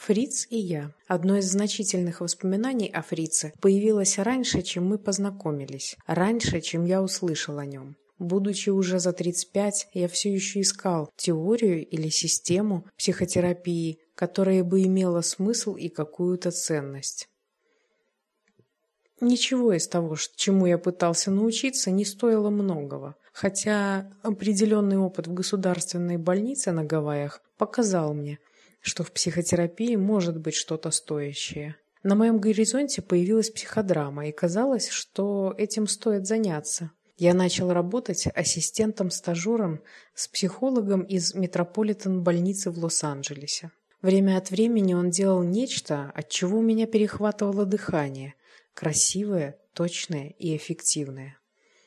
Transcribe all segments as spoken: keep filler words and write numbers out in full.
Фриц и я. Одно из значительных воспоминаний о Фрице появилось раньше, чем мы познакомились, раньше, чем я услышал о нем. Будучи уже за тридцать пять, я все еще искал теорию или систему психотерапии, которая бы имела смысл и какую-то ценность. Ничего из того, чему я пытался научиться, не стоило многого, хотя определенный опыт в государственной больнице на Гавайях показал мне, что в психотерапии может быть что-то стоящее. На моем горизонте появилась психодрама, и казалось, что этим стоит заняться. Я начал работать ассистентом-стажером с психологом из Метрополитен-больницы в Лос-Анджелесе. Время от времени он делал нечто, от чего у меня перехватывало дыхание, красивое, точное и эффективное.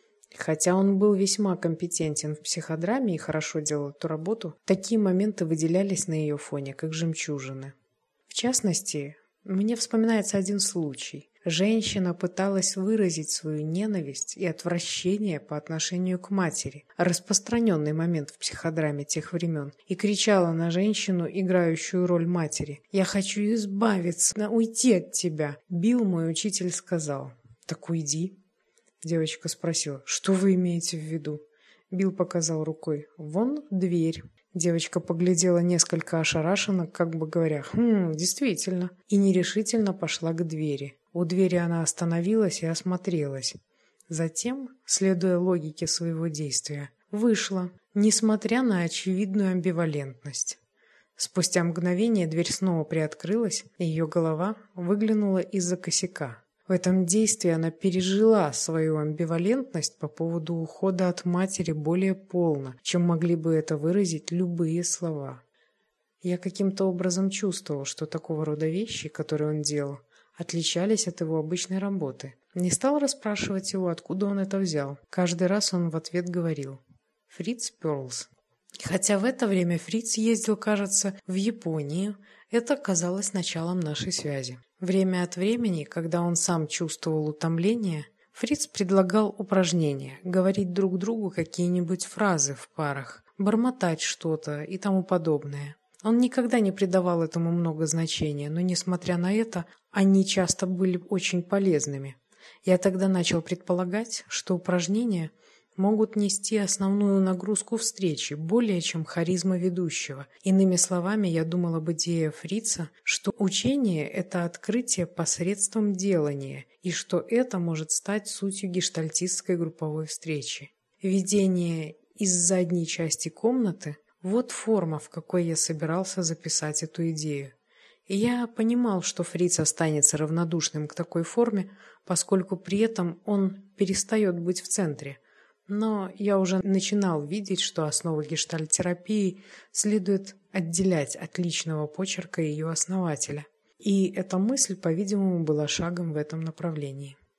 Хотя он был весьма компетентен в психодраме и хорошо делал эту работу, такие моменты выделялись на ее фоне, как жемчужины. В частности, мне вспоминается один случай. Женщина пыталась выразить свою ненависть и отвращение по отношению к матери, распространенный момент в психодраме тех времен, и кричала на женщину, играющую роль матери: «Я хочу избавиться, уйти от тебя!» Билл, мой учитель, сказал: «Так уйди». Девочка спросила: «Что вы имеете в виду?» Билл показал рукой: «Вон дверь». Девочка поглядела несколько ошарашенно, как бы говоря: «Хм, действительно», и нерешительно пошла к двери. У двери она остановилась и осмотрелась. Затем, следуя логике своего действия, вышла, несмотря на очевидную амбивалентность. Спустя мгновение дверь снова приоткрылась, и ее голова выглянула из-за косяка. В этом действии она пережила свою амбивалентность по поводу ухода от матери более полно, чем могли бы это выразить любые слова. Я каким-то образом чувствовал, что такого рода вещи, которые он делал, отличались от его обычной работы. Не стал расспрашивать его, откуда он это взял. Каждый раз он в ответ говорил: «Фриц Перлс». Хотя в это время Фриц ездил, кажется, в Японию, это казалось началом нашей связи. Время от времени, когда он сам чувствовал утомление, Фриц предлагал упражнения, говорить друг другу какие-нибудь фразы в парах, бормотать что-то и тому подобное. Он никогда не придавал этому много значения, но, несмотря на это, они часто были очень полезными. Я тогда начал предполагать, что упражнения могут нести основную нагрузку встречи, более чем харизма ведущего. Иными словами, я думал об идее Фрица, что учение – это открытие посредством делания, и что это может стать сутью гештальтистской групповой встречи. Видение из задней части комнаты – вот форма, в какой я собирался записать эту идею. И я понимал, что Фриц останется равнодушным к такой форме, поскольку при этом он перестает быть в центре. Но я уже начинал видеть, что основы гештальт-терапии следует отделять от личного почерка ее основателя. И эта мысль, по-видимому, была шагом в этом направлении.